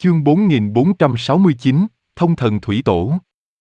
Chương 4469, Thông thần thủy tổ.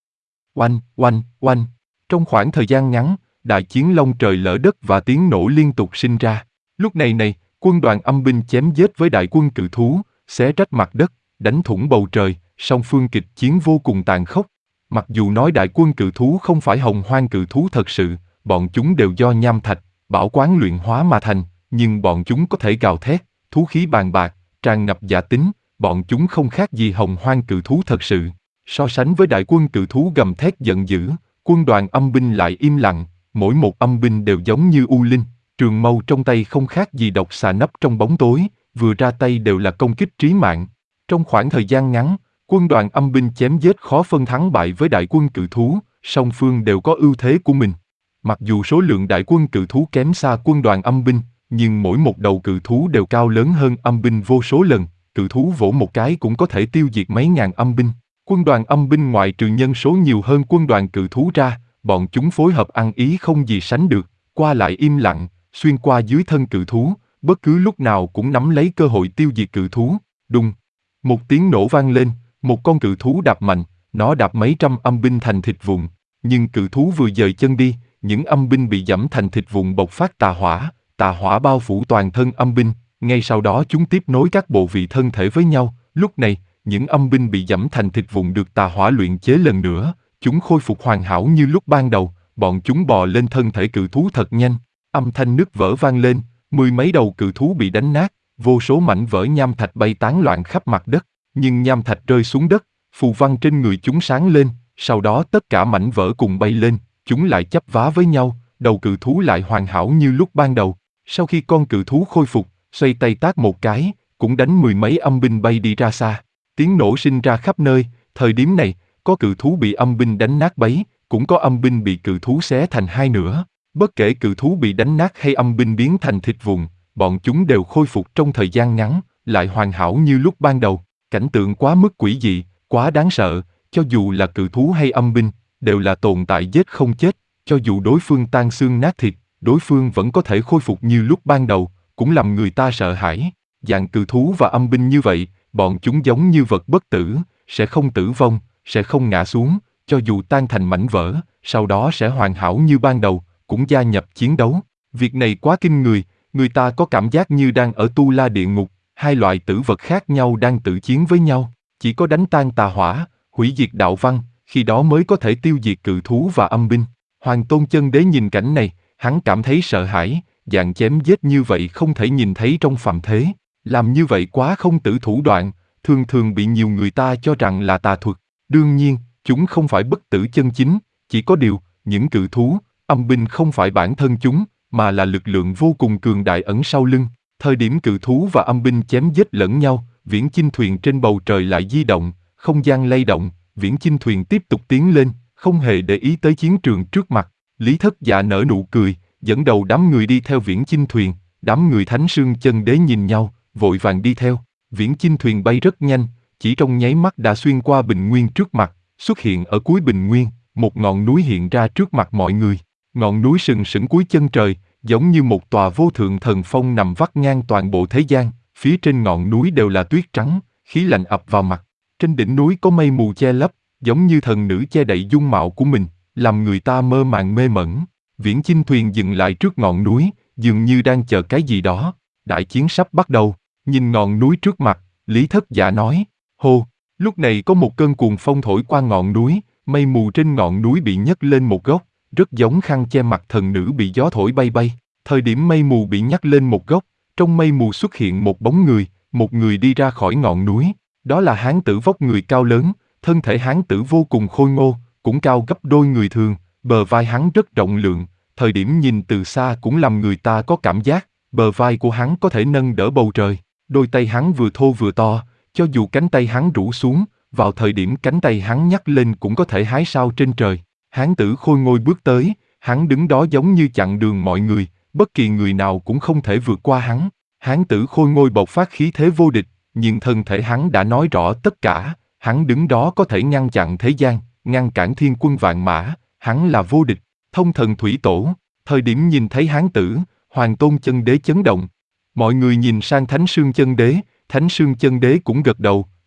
Oanh, oanh, oanh. Trong khoảng thời gian ngắn, đại chiến long trời lở đất và tiếng nổ liên tục sinh ra. Lúc này, quân đoàn âm binh chém giết với đại quân cự thú, xé rách mặt đất, đánh thủng bầu trời, song phương kịch chiến vô cùng tàn khốc. Mặc dù nói đại quân cự thú không phải hồng hoang cự thú thật sự, bọn chúng đều do nham thạch, bảo quán luyện hóa mà thành, nhưng bọn chúng có thể gào thét, thú khí bàn bạc, tràn ngập dạ tính, bọn chúng không khác gì hồng hoang cự thú thật sự. So sánh với đại quân cự thú gầm thét giận dữ, quân đoàn âm binh lại im lặng, mỗi một âm binh đều giống như u linh, trường mâu trong tay không khác gì độc xà nấp trong bóng tối, vừa ra tay đều là công kích trí mạng. Trong khoảng thời gian ngắn, quân đoàn âm binh chém giết khó phân thắng bại với đại quân cự thú, song phương đều có ưu thế của mình. Mặc dù số lượng đại quân cự thú kém xa quân đoàn âm binh, nhưng mỗi một đầu cự thú đều cao lớn hơn âm binh vô số lần, cự thú vỗ một cái cũng có thể tiêu diệt mấy ngàn âm binh. Quân đoàn âm binh ngoại trừ nhân số nhiều hơn quân đoàn cự thú ra, bọn chúng phối hợp ăn ý không gì sánh được, qua lại im lặng, xuyên qua dưới thân cự thú, bất cứ lúc nào cũng nắm lấy cơ hội tiêu diệt cự thú. Đùng! Một tiếng nổ vang lên, một con cự thú đạp mạnh, nó đạp mấy trăm âm binh thành thịt vụn, nhưng cự thú vừa dời chân đi, những âm binh bị giẫm thành thịt vụn bộc phát tà hỏa bao phủ toàn thân âm binh, ngay sau đó chúng tiếp nối các bộ vị thân thể với nhau, lúc này, những âm binh bị giẫm thành thịt vụn được tà hỏa luyện chế lần nữa, chúng khôi phục hoàn hảo như lúc ban đầu, bọn chúng bò lên thân thể cự thú thật nhanh, âm thanh nứt vỡ vang lên, mười mấy đầu cự thú bị đánh nát, vô số mảnh vỡ nham thạch bay tán loạn khắp mặt đất, nhưng nham thạch rơi xuống đất, phù văn trên người chúng sáng lên, sau đó tất cả mảnh vỡ cùng bay lên, chúng lại chấp vá với nhau, đầu cự thú lại hoàn hảo như lúc ban đầu. Sau khi con cự thú khôi phục, xoay tay tát một cái, cũng đánh mười mấy âm binh bay đi ra xa. Tiếng nổ sinh ra khắp nơi, thời điểm này, có cự thú bị âm binh đánh nát bấy, cũng có âm binh bị cự thú xé thành hai nửa. Bất kể cự thú bị đánh nát hay âm binh biến thành thịt vụn, bọn chúng đều khôi phục trong thời gian ngắn, lại hoàn hảo như lúc ban đầu. Cảnh tượng quá mức quỷ dị, quá đáng sợ, cho dù là cự thú hay âm binh, đều là tồn tại giết không chết, cho dù đối phương tan xương nát thịt, đối phương vẫn có thể khôi phục như lúc ban đầu, cũng làm người ta sợ hãi. Dạng cự thú và âm binh như vậy, bọn chúng giống như vật bất tử, sẽ không tử vong, sẽ không ngã xuống, cho dù tan thành mảnh vỡ, sau đó sẽ hoàn hảo như ban đầu, cũng gia nhập chiến đấu. Việc này quá kinh người ta có cảm giác như đang ở Tu La địa ngục, hai loại tử vật khác nhau đang tự chiến với nhau, chỉ có đánh tan tà hỏa, hủy diệt đạo văn, khi đó mới có thể tiêu diệt cự thú và âm binh. Hoàng Tôn Chân Đế nhìn cảnh này, hắn cảm thấy sợ hãi, dạng chém giết như vậy không thể nhìn thấy trong phàm thế, làm như vậy quá không tử thủ đoạn, thường thường bị nhiều người ta cho rằng là tà thuật. Đương nhiên, chúng không phải bất tử chân chính, chỉ có điều, những cự thú, âm binh không phải bản thân chúng, mà là lực lượng vô cùng cường đại ẩn sau lưng. Thời điểm cự thú và âm binh chém giết lẫn nhau, viễn chinh thuyền trên bầu trời lại di động, không gian lay động, viễn chinh thuyền tiếp tục tiến lên, không hề để ý tới chiến trường trước mặt. Lý Thất Dạ nở nụ cười, dẫn đầu đám người đi theo viễn chinh thuyền, đám người Thánh Sương Chân Đế nhìn nhau, vội vàng đi theo. Viễn chinh thuyền bay rất nhanh, chỉ trong nháy mắt đã xuyên qua bình nguyên trước mặt, xuất hiện ở cuối bình nguyên, một ngọn núi hiện ra trước mặt mọi người. Ngọn núi sừng sững cuối chân trời, giống như một tòa vô thượng thần phong nằm vắt ngang toàn bộ thế gian, phía trên ngọn núi đều là tuyết trắng, khí lạnh ập vào mặt. Trên đỉnh núi có mây mù che lấp, giống như thần nữ che đậy dung mạo của mình, làm người ta mơ màng mê mẩn. Viễn chinh thuyền dừng lại trước ngọn núi, dường như đang chờ cái gì đó. Đại chiến sắp bắt đầu, nhìn ngọn núi trước mặt, Lý Thất Dạ nói, hô, lúc này có một cơn cuồng phong thổi qua ngọn núi, mây mù trên ngọn núi bị nhấc lên một góc, rất giống khăn che mặt thần nữ bị gió thổi bay bay. Thời điểm mây mù bị nhấc lên một góc, trong mây mù xuất hiện một bóng người, một người đi ra khỏi ngọn núi, đó là hán tử vóc người cao lớn, thân thể hán tử vô cùng khôi ngô, cũng cao gấp đôi người thường, bờ vai hắn rất rộng lượng, thời điểm nhìn từ xa cũng làm người ta có cảm giác, bờ vai của hắn có thể nâng đỡ bầu trời, đôi tay hắn vừa thô vừa to, cho dù cánh tay hắn rũ xuống, vào thời điểm cánh tay hắn nhắc lên cũng có thể hái sao trên trời. Hán tử khôi ngô bước tới, hắn đứng đó giống như chặn đường mọi người, bất kỳ người nào cũng không thể vượt qua hắn. Hán tử khôi ngô bộc phát khí thế vô địch, nhưng thân thể hắn đã nói rõ tất cả, hắn đứng đó có thể ngăn chặn thế gian, ngăn cản thiên quân vạn mã, hắn là vô địch. Thông thần thủy tổ, thời điểm nhìn thấy hán tử, Hoàng Tôn Chân Đế chấn động. Mọi người nhìn sang Thánh Sương Chân Đế cũng gật đầu,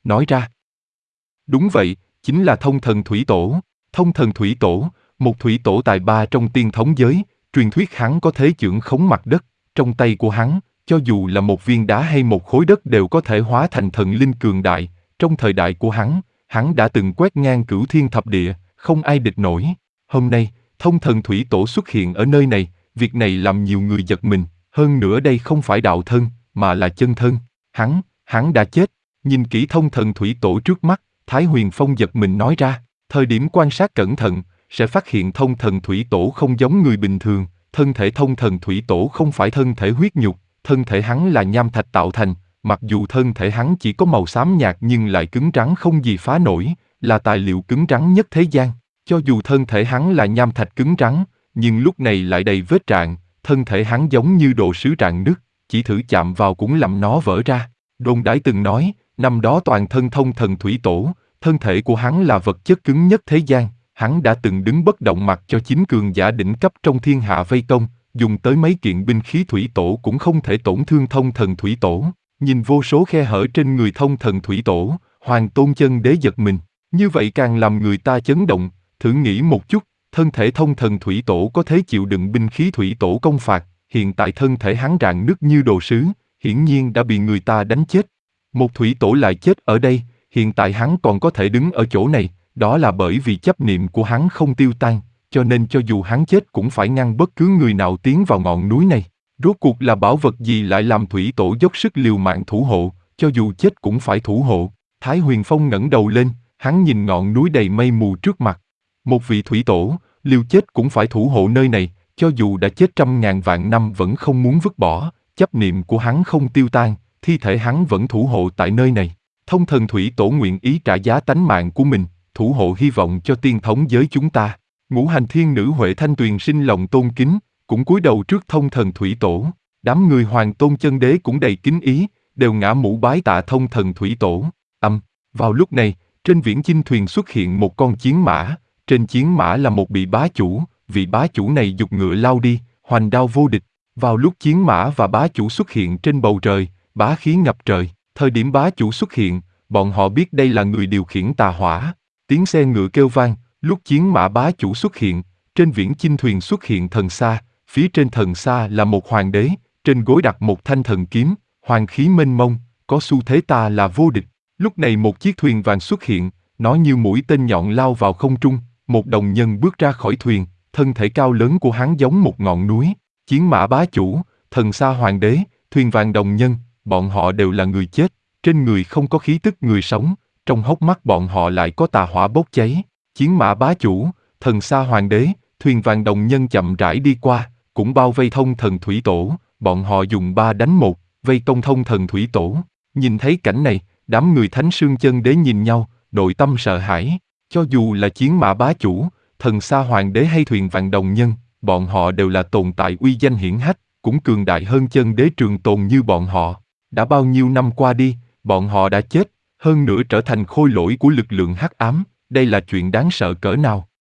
nói ra. Đúng vậy, chính là thông thần thủy tổ. Thông thần thủy tổ, một thủy tổ tài ba trong tiên thống giới, truyền thuyết hắn có thể chưởng khống mặt đất, trong tay của hắn, cho dù là một viên đá hay một khối đất đều có thể hóa thành thần linh cường đại. Trong thời đại của hắn đã từng quét ngang cửu thiên thập địa, không ai địch nổi. Hôm nay, thông thần thủy tổ xuất hiện ở nơi này, việc này làm nhiều người giật mình, hơn nữa đây không phải đạo thân, mà là chân thân. Hắn đã chết. Nhìn kỹ thông thần thủy tổ trước mắt, Thái Huyền Phong giật mình nói ra, thời điểm quan sát cẩn thận, sẽ phát hiện thông thần thủy tổ không giống người bình thường, thân thể thông thần thủy tổ không phải thân thể huyết nhục, thân thể hắn là nham thạch tạo thành, mặc dù thân thể hắn chỉ có màu xám nhạt nhưng lại cứng rắn không gì phá nổi, là tài liệu cứng rắn nhất thế gian. Cho dù thân thể hắn là nham thạch cứng rắn, nhưng lúc này lại đầy vết rạn, thân thể hắn giống như đồ sứ rạn nứt, chỉ thử chạm vào cũng làm nó vỡ ra. Đồn đãi từng nói, năm đó toàn thân thông thần thủy tổ, thân thể của hắn là vật chất cứng nhất thế gian, hắn đã từng đứng bất động mặc cho chính cường giả đỉnh cấp trong thiên hạ vây công, dùng tới mấy kiện binh khí thủy tổ cũng không thể tổn thương thông thần thủy tổ. Nhìn vô số khe hở trên người thông thần thủy tổ, Hoàng Tôn Chân Đế giật mình, như vậy càng làm người ta chấn động. Thử nghĩ một chút, thân thể thông thần thủy tổ có thể chịu đựng binh khí thủy tổ công phạt, hiện tại thân thể hắn rạn nứt như đồ sứ, hiển nhiên đã bị người ta đánh chết. Một thủy tổ lại chết ở đây, hiện tại hắn còn có thể đứng ở chỗ này, đó là bởi vì chấp niệm của hắn không tiêu tan, cho nên cho dù hắn chết cũng phải ngăn bất cứ người nào tiến vào ngọn núi này. Rốt cuộc là bảo vật gì lại làm thủy tổ dốc sức liều mạng thủ hộ, cho dù chết cũng phải thủ hộ. Thái Huyền Phong ngẩng đầu lên, hắn nhìn ngọn núi đầy mây mù trước mặt. Một vị thủy tổ, liều chết cũng phải thủ hộ nơi này, cho dù đã chết trăm ngàn vạn năm vẫn không muốn vứt bỏ, chấp niệm của hắn không tiêu tan, thi thể hắn vẫn thủ hộ tại nơi này. Thông thần thủy tổ nguyện ý trả giá tánh mạng của mình, thủ hộ hy vọng cho tiên thống giới chúng ta. Ngũ hành thiên nữ Huệ Thanh Tuyền sinh lòng tôn kính, cũng cúi đầu trước thông thần thủy tổ. Đám người Hoàng Tôn Chân Đế cũng đầy kính ý, đều ngã mũ bái tạ thông thần thủy tổ. Vào lúc này, trên viễn chinh thuyền xuất hiện một con chiến mã, trên chiến mã là một vị bá chủ, vị bá chủ này giục ngựa lao đi, hoành đao vô địch. Vào lúc chiến mã và bá chủ xuất hiện trên bầu trời, bá khí ngập trời, thời điểm bá chủ xuất hiện, bọn họ biết đây là người điều khiển tà hỏa. Tiếng xe ngựa kêu vang, lúc chiến mã bá chủ xuất hiện, trên viễn chinh thuyền xuất hiện thần xa, phía trên thần xa là một hoàng đế, trên gối đặt một thanh thần kiếm, hoàng khí mênh mông, có xu thế ta là vô địch. Lúc này một chiếc thuyền vàng xuất hiện, nó như mũi tên nhọn lao vào không trung, một đồng nhân bước ra khỏi thuyền, thân thể cao lớn của hắn giống một ngọn núi. Chiến mã bá chủ, thần xa hoàng đế, thuyền vàng đồng nhân, bọn họ đều là người chết, trên người không có khí tức người sống, trong hốc mắt bọn họ lại có tà hỏa bốc cháy. Chiến mã bá chủ, thần xa hoàng đế, thuyền vàng đồng nhân chậm rãi đi qua, cũng bao vây thông thần thủy tổ, bọn họ dùng 3 đánh 1, vây công thông thần thủy tổ. Nhìn thấy cảnh này, đám người Thánh Sương Chân Đế nhìn nhau, nội tâm sợ hãi, cho dù là chiến mã bá chủ, thần xa hoàng đế hay thuyền vàng đồng nhân, bọn họ đều là tồn tại uy danh hiển hách, cũng cường đại hơn chân đế trường tồn như bọn họ. Đã bao nhiêu năm qua đi, bọn họ đã chết, hơn nữa trở thành khôi lỗi của lực lượng hắc ám, đây là chuyện đáng sợ cỡ nào.